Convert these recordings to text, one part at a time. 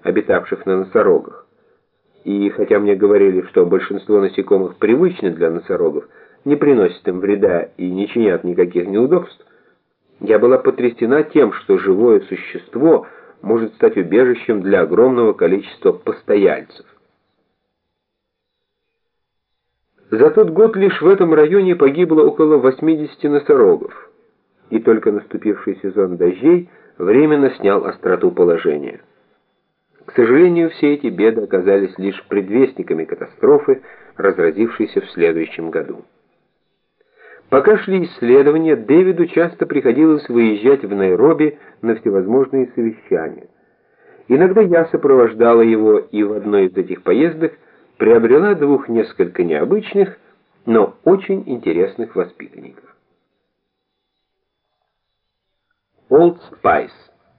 обитавших на носорогах. И хотя мне говорили, что большинство насекомых привычны для носорогов, не приносят им вреда и не чинят никаких неудобств, я была потрясена тем, что живое существо может стать убежищем для огромного количества постояльцев. За тот год лишь в этом районе погибло около 80 носорогов, и только наступивший сезон дождей временно снял остроту положения. К сожалению, все эти беды оказались лишь предвестниками катастрофы, разразившейся в следующем году. Пока шли исследования, Дэвиду часто приходилось выезжать в Найроби на всевозможные совещания. Иногда я сопровождала его, и в одной из этих поездок приобрела двух несколько необычных, но очень интересных воспитанников. Олд Спайс.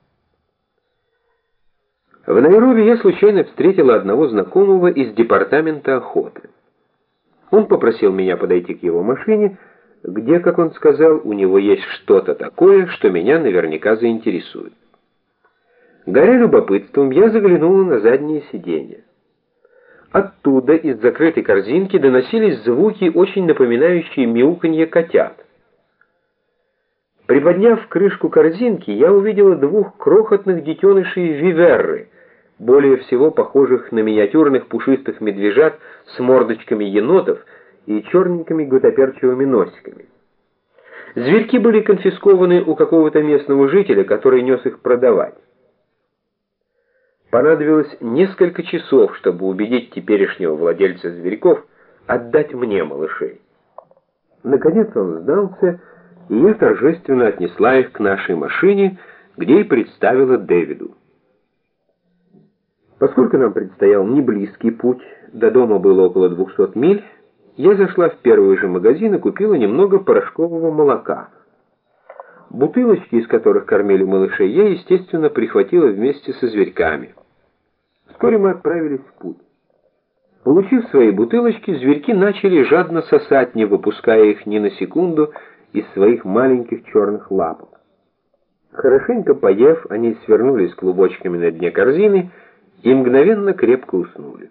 В Найроби я случайно встретила одного знакомого из департамента охоты. Он попросил меня подойти к его машине, где, как он сказал, у него есть что-то такое, что меня наверняка заинтересует. Горя любопытством, я заглянула на заднее сиденье. Оттуда, из закрытой корзинки, доносились звуки, очень напоминающие мяуканье котят. Приподняв крышку корзинки, я увидела двух крохотных детенышей виверры, более всего похожих на миниатюрных пушистых медвежат с мордочками енотов и черненькими гутоперчивыми носиками. Зверьки были конфискованы у какого-то местного жителя, который нес их продавать. Понадобилось несколько часов, чтобы убедить теперешнего владельца зверьков отдать мне малышей. Наконец он сдался, и я торжественно отнесла их к нашей машине, где и представила Дэвиду. Поскольку нам предстоял неблизкий путь, до дома было около 200 миль, я зашла в первый же магазин и купила немного порошкового молока. Бутылочки, из которых кормили малышей, я, естественно, прихватила вместе со зверьками. Вскоре мы отправились в путь. Получив свои бутылочки, зверьки начали жадно сосать, не выпуская их ни на секунду из своих маленьких черных лапок. Хорошенько поев, они свернулись клубочками на дне корзины и мгновенно крепко уснули.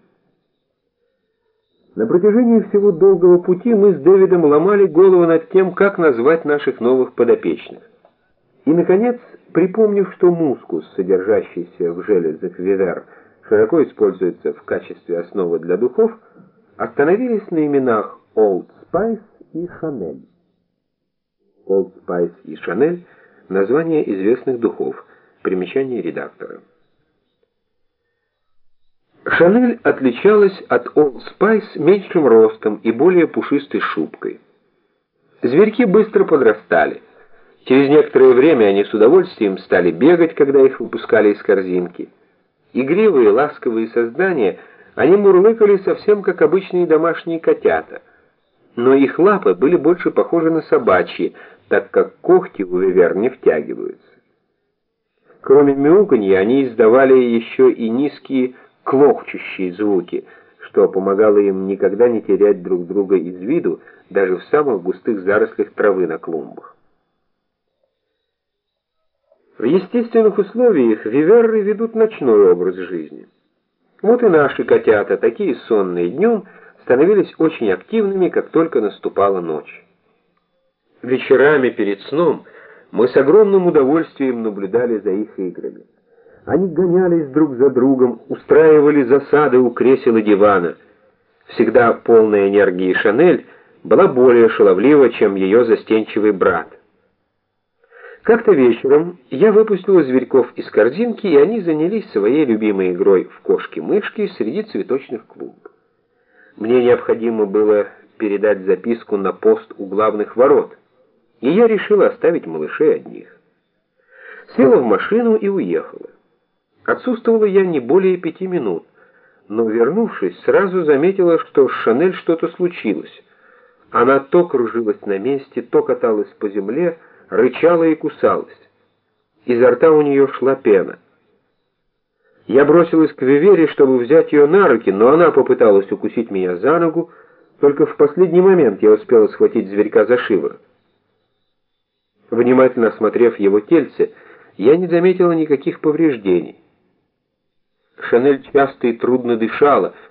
На протяжении всего долгого пути мы с Дэвидом ломали голову над тем, как назвать наших новых подопечных. И, наконец, припомнив, что мускус, содержащийся в железах вивер, широко используется в качестве основы для духов, остановились на именах Old Spice и Chanel. Old Spice и Chanel — названия известных духов. Примечание редактора. Шанель отличалась от Old Spice меньшим ростом и более пушистой шубкой. Зверьки быстро подрастали. Через некоторое время они с удовольствием стали бегать, когда их выпускали из корзинки. Игривые, ласковые создания, они мурлыкали совсем как обычные домашние котята. Но их лапы были больше похожи на собачьи, так как когти у вивер не втягиваются. Кроме мяуканья, они издавали еще и низкие клохчущие звуки, что помогало им никогда не терять друг друга из виду, даже в самых густых зарослях травы на клумбах. В естественных условиях виверры ведут ночной образ жизни. Вот и наши котята, такие сонные днем, становились очень активными, как только наступала ночь. Вечерами перед сном мы с огромным удовольствием наблюдали за их играми. Они гонялись друг за другом, устраивали засады у кресел и дивана. Всегда полная энергии Шанель была более шаловлива, чем ее застенчивый брат. Как-то вечером я выпустила зверьков из корзинки, и они занялись своей любимой игрой в кошки-мышки среди цветочных клумб. Мне необходимо было передать записку на пост у главных ворот, и я решила оставить малышей одних. Села в машину и уехала. Отсутствовала я не более 5 минут, но, вернувшись, сразу заметила, что с Шанель что-то случилось. Она то кружилась на месте, то каталась по земле, рычала и кусалась. Изо рта у нее шла пена. Я бросилась к Вивере, чтобы взять ее на руки, но она попыталась укусить меня за ногу, только в последний момент я успела схватить зверька за шиворот. Внимательно осмотрев его тельце, я не заметила никаких повреждений. Шанель часто и трудно дышала,